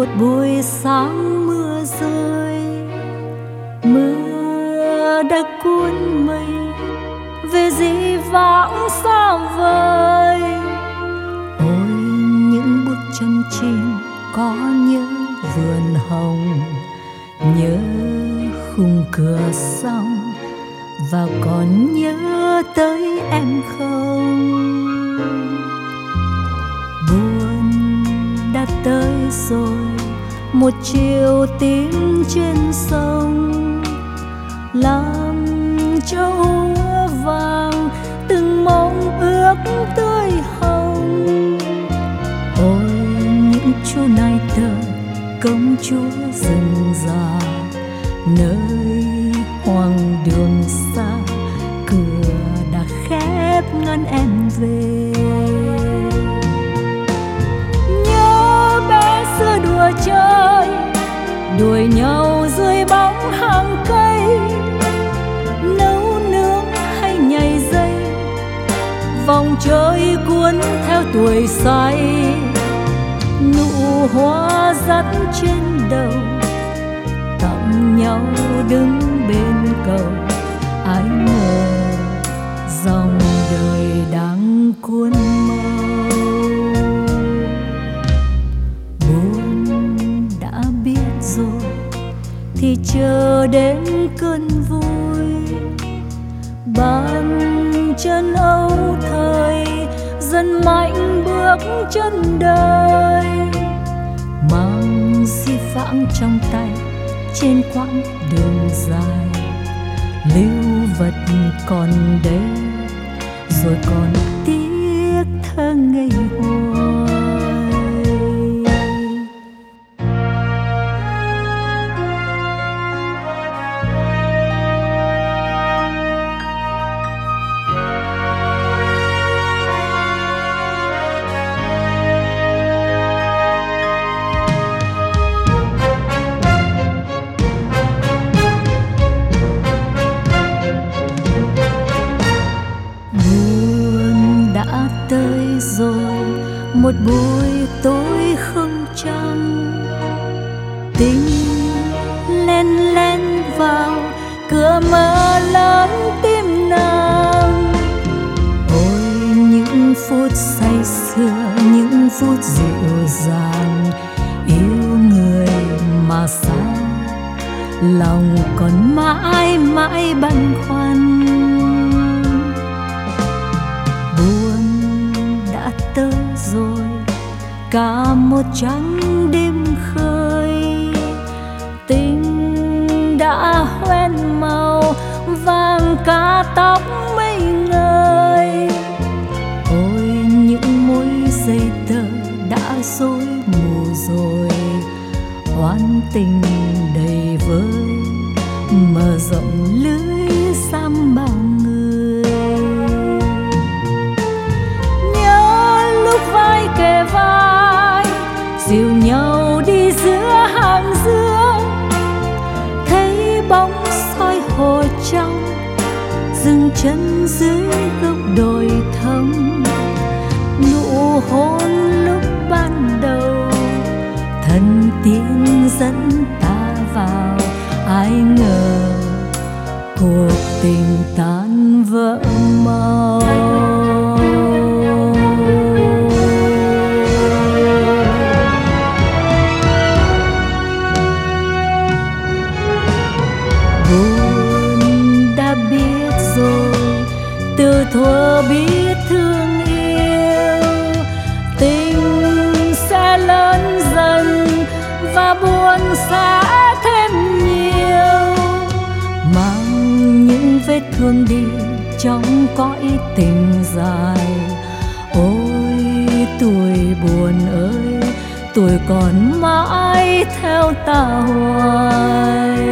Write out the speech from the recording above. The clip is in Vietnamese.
một buổi sáng mưa rơi, mưa đã cuốn mây về dĩ vãng xa vời. Ôi những bước chân chim có nhớ vườn hồng, nhớ khung cửa song, và còn nhớ tới em không? Buồn đã tới rồi, một chiều tím trên sông làm cho úa vàng từng mong ước tươi hồng. Ôi những chú nai tơ công chúa rừng già, nơi hoang đường xa, cửa đã khép ngăn em về. Nhớ bé xưa đùa chơi, đuổi nhau dưới bóng hàng cây, nấu nướng hay nhảy dây, vòng chơi cuốn theo tuổi say. Nụ hoa dắt trên đầu, tặng nhau đứng bên cầu. Ai ngờ dòng đời đang cuốn mau. Buồn đã biết rồi thì chờ đến cơn vui. Bàn chân âu thời dần mạnh bước chân đời, mang di vãng trong tay trên quãng đường dài. Lưu vật còn đây rồi còn tiếc thơ ngây hoài. Tới rồi một buổi tối không trăng, tình len len vào cửa mơ lớn tim nàng. Ôi những phút say sưa, những phút dịu dàng, yêu người mà xa, lòng còn mãi mãi băn khoăn. Tới rồi cả một trắng đêm khơi, tình đã hoen màu vàng cả tóc mây ngời. Ôi những mối dây tơ đã rối mù rồi, oán tình đầy vơi mở rộng lưới giam bao người. Vai kề vai dìu nhau đi giữa hàng dương, thấy bóng soi hồ trong dừng chân dưới gốc đồi thâm. Nụ hôn lúc ban đầu thân tiếng dẫn ta vào, ai ngờ cuộc tình tan vỡ mau. Từ thuở biết thương yêu, tình sẽ lớn dần và buồn sẽ thêm nhiều. Mang những vết thương đi trong cõi tình dài. Ôi tuổi buồn ơi, tuổi còn mãi theo ta hoài.